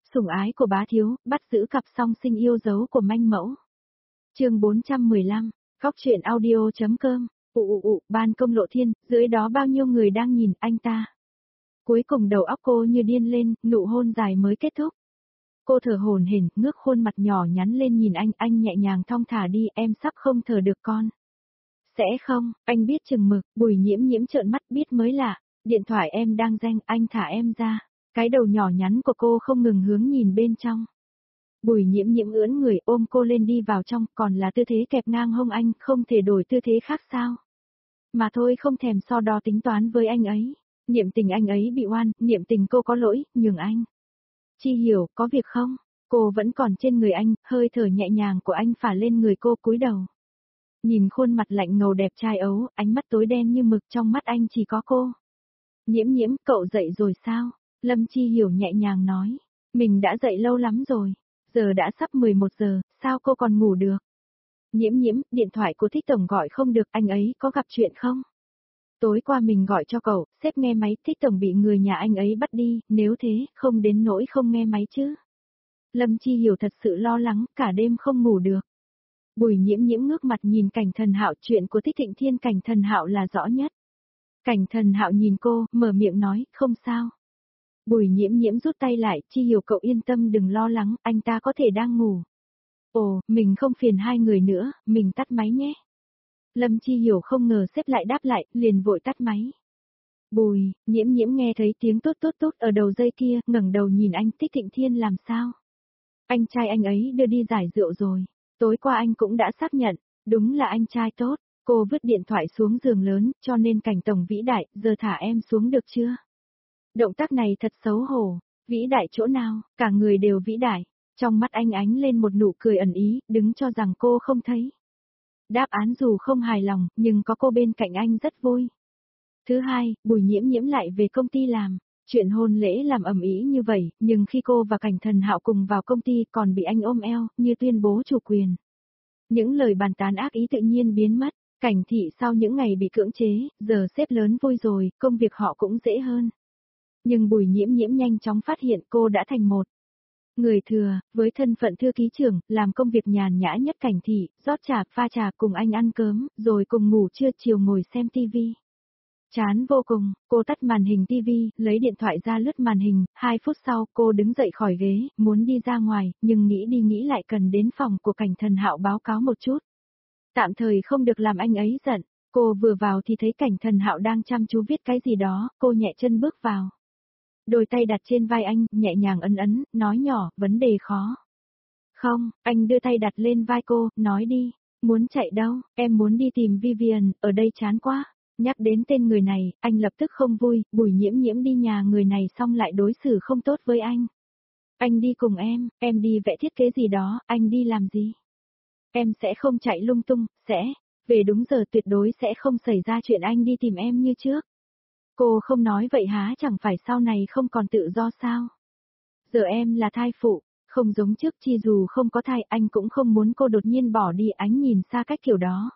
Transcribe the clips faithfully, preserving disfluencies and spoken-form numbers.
Sủng ái của bá thiếu, bắt giữ cặp song sinh yêu dấu của manh mẫu. Chương bốn trăm mười lăm, Góc truyện audio chấm com. Ụ ụ ụ, ban công lộ thiên, dưới đó bao nhiêu người đang nhìn anh ta. Cuối cùng đầu óc cô như điên lên, nụ hôn dài mới kết thúc. Cô thở hổn hển, ngước khuôn mặt nhỏ nhắn lên nhìn anh, anh nhẹ nhàng thong thả đi, em sắp không thở được con. Sẽ không, anh biết chừng mực, Bùi Nhiễm Nhiễm trợn mắt biết mới lạ, điện thoại em đang reng, anh thả em ra. Cái đầu nhỏ nhắn của cô không ngừng hướng nhìn bên trong. Bùi Nhiễm Nhiễm ưỡn người ôm cô lên đi vào trong, còn là tư thế kẹp ngang hông anh, không thể đổi tư thế khác sao. Mà thôi không thèm so đo tính toán với anh ấy. Niệm tình anh ấy bị oan, niệm tình cô có lỗi, nhường anh. Chi hiểu, có việc không? Cô vẫn còn trên người anh, hơi thở nhẹ nhàng của anh phả lên người cô cúi đầu. Nhìn khuôn mặt lạnh ngầu đẹp trai ấu, ánh mắt tối đen như mực, trong mắt anh chỉ có cô. Nhiễm Nhiễm, cậu dậy rồi sao? Lâm Chi Hiểu nhẹ nhàng nói. Mình đã dậy lâu lắm rồi. Giờ đã sắp mười một giờ, sao cô còn ngủ được? Nhiễm Nhiễm, điện thoại của Thích Tổng gọi không được, anh ấy có gặp chuyện không? Tối qua mình gọi cho cậu, sếp nghe máy, Thích Tổng bị người nhà anh ấy bắt đi, nếu thế, không đến nỗi không nghe máy chứ. Lâm Chi Hiểu thật sự lo lắng, cả đêm không ngủ được. Bùi Nhiễm Nhiễm ngước mặt nhìn Cảnh Thần Hạo, chuyện của Thích Thịnh Thiên Cảnh Thần Hạo là rõ nhất. Cảnh Thần Hạo nhìn cô, mở miệng nói, không sao. Bùi Nhiễm Nhiễm rút tay lại, Chi Hiểu cậu yên tâm đừng lo lắng, anh ta có thể đang ngủ. Ồ, mình không phiền hai người nữa, mình tắt máy nhé. Lâm Chi Hiểu không ngờ xếp lại đáp lại, liền vội tắt máy. Bùi, Nhiễm Nhiễm nghe thấy tiếng tốt tốt tốt ở đầu dây kia, ngẩng đầu nhìn anh, Thích Thịnh Thiên làm sao? Anh trai anh ấy đưa đi giải rượu rồi, tối qua anh cũng đã xác nhận, đúng là anh trai tốt. Cô vứt điện thoại xuống giường lớn, cho nên Cảnh Tổng vĩ đại, giờ thả em xuống được chưa? Động tác này thật xấu hổ, vĩ đại chỗ nào, cả người đều vĩ đại. Trong mắt anh ánh lên một nụ cười ẩn ý, đứng cho rằng cô không thấy. Đáp án dù không hài lòng, nhưng có cô bên cạnh anh rất vui. Thứ hai, Bùi Nhiễm Nhiễm lại về công ty làm. Chuyện hôn lễ làm ầm ĩ như vậy, nhưng khi cô và Cảnh Thần Hạo cùng vào công ty còn bị anh ôm eo, như tuyên bố chủ quyền. Những lời bàn tán ác ý tự nhiên biến mất. Cảnh Thị sau những ngày bị cưỡng chế, giờ sếp lớn vui rồi, công việc họ cũng dễ hơn. Nhưng Bùi Nhiễm Nhiễm nhanh chóng phát hiện cô đã thành một người thừa, với thân phận thư ký trưởng, làm công việc nhàn nhã nhất Cảnh Thị, rót trà, pha trà cùng anh ăn cơm, rồi cùng ngủ trưa chiều ngồi xem tivi. Chán vô cùng, cô tắt màn hình tivi, lấy điện thoại ra lướt màn hình, hai phút sau cô đứng dậy khỏi ghế, muốn đi ra ngoài, nhưng nghĩ đi nghĩ lại cần đến phòng của Cảnh Thần Hạo báo cáo một chút. Tạm thời không được làm anh ấy giận, cô vừa vào thì thấy Cảnh Thần Hạo đang chăm chú viết cái gì đó, cô nhẹ chân bước vào. Đôi tay đặt trên vai anh, nhẹ nhàng ấn ấn, nói nhỏ, vấn đề khó. Không, anh đưa tay đặt lên vai cô, nói đi, muốn chạy đâu, em muốn đi tìm Vivian, ở đây chán quá. Nhắc đến tên người này, anh lập tức không vui, Bùi Nhiễm Nhiễm đi nhà người này xong lại đối xử không tốt với anh. Anh đi cùng em, em đi vẽ thiết kế gì đó, anh đi làm gì? Em sẽ không chạy lung tung, sẽ, về đúng giờ tuyệt đối sẽ không xảy ra chuyện anh đi tìm em như trước. Cô không nói vậy há chẳng phải sau này không còn tự do sao? Giờ em là thai phụ, không giống trước chi dù không có thai anh cũng không muốn cô đột nhiên bỏ đi ánh nhìn xa cách kiểu đó.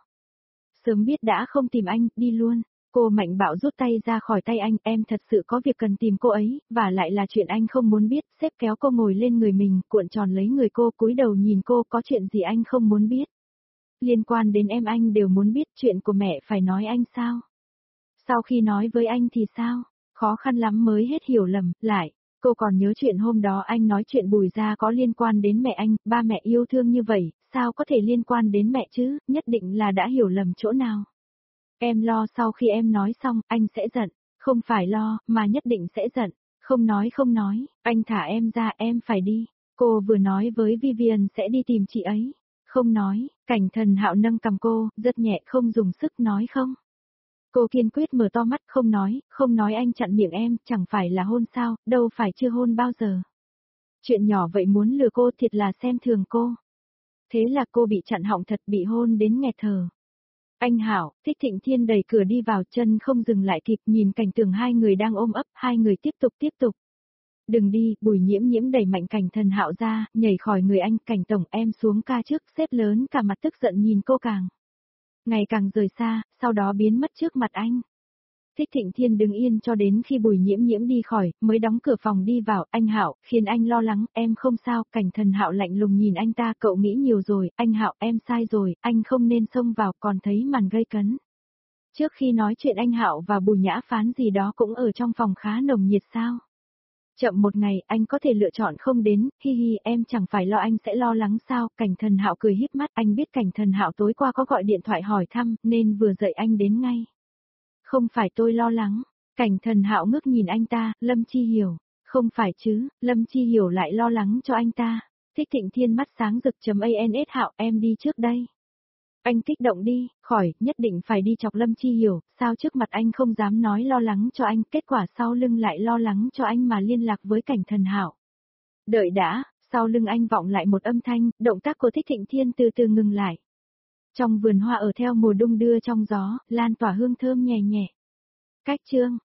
Sớm biết đã không tìm anh, đi luôn. Cô mạnh bạo rút tay ra khỏi tay anh, em thật sự có việc cần tìm cô ấy, và lại là chuyện anh không muốn biết, sếp kéo cô ngồi lên người mình, cuộn tròn lấy người cô, cúi đầu nhìn cô, có chuyện gì anh không muốn biết. Liên quan đến em anh đều muốn biết, chuyện của mẹ phải nói anh sao? Sau khi nói với anh thì sao? Khó khăn lắm mới hết hiểu lầm, lại, cô còn nhớ chuyện hôm đó anh nói chuyện Bùi gia có liên quan đến mẹ anh, ba mẹ yêu thương như vậy, sao có thể liên quan đến mẹ chứ, nhất định là đã hiểu lầm chỗ nào. Em lo sau khi em nói xong, anh sẽ giận, không phải lo, mà nhất định sẽ giận, không nói không nói, anh thả em ra em phải đi. Cô vừa nói với Vivian sẽ đi tìm chị ấy, không nói, Cảnh Thần Hạo nâng cầm cô, rất nhẹ không dùng sức nói không. Cô kiên quyết mở to mắt không nói, không nói anh chặn miệng em, chẳng phải là hôn sao, đâu phải chưa hôn bao giờ. Chuyện nhỏ vậy muốn lừa cô thiệt là xem thường cô. Thế là cô bị chặn họng thật bị hôn đến nghẹt thở. Anh Hảo, Thích Thịnh Thiên đẩy cửa đi vào chân không dừng lại kịp nhìn cảnh tượng hai người đang ôm ấp, hai người tiếp tục tiếp tục. Đừng đi, Bùi Nhiễm Nhiễm đẩy mạnh Cảnh Thần Hạo ra, nhảy khỏi người anh, Cảnh Tổng em xuống ca trước, sếp lớn cả mặt tức giận nhìn cô càng. Ngày càng rời xa, sau đó biến mất trước mặt anh. Thích Thịnh Thiên đứng yên cho đến khi Bùi Nhiễm Nhiễm đi khỏi, mới đóng cửa phòng đi vào, anh Hạo, khiến anh lo lắng, em không sao, Cảnh Thần Hạo lạnh lùng nhìn anh ta, cậu nghĩ nhiều rồi, anh Hạo, em sai rồi, anh không nên xông vào, còn thấy màn gây cấn. Trước khi nói chuyện anh Hạo và Bùi Nhã Phán gì đó cũng ở trong phòng khá nồng nhiệt sao? Chậm một ngày, anh có thể lựa chọn không đến, hi hi, em chẳng phải lo anh sẽ lo lắng sao? Cảnh Thần Hạo cười híp mắt, anh biết Cảnh Thần Hạo tối qua có gọi điện thoại hỏi thăm, nên vừa dậy anh đến ngay. Không phải tôi lo lắng. Cảnh Thần Hạo ngước nhìn anh ta, Lâm Chi Hiểu. Không phải chứ, Lâm Chi Hiểu lại lo lắng cho anh ta. Thích Thịnh Thiên mắt sáng rực chấm ans Hạo, em đi trước đây. Anh kích động đi, khỏi, nhất định phải đi chọc Lâm Chi Hiểu, sao trước mặt anh không dám nói lo lắng cho anh, kết quả sau lưng lại lo lắng cho anh mà liên lạc với Cảnh Thần Hạo. Đợi đã, sau lưng anh vọng lại một âm thanh, động tác của Thích Thịnh Thiên từ từ ngừng lại. Trong vườn hoa ở theo mùa đung đưa trong gió, lan tỏa hương thơm nhẹ nhẹ. Cách chương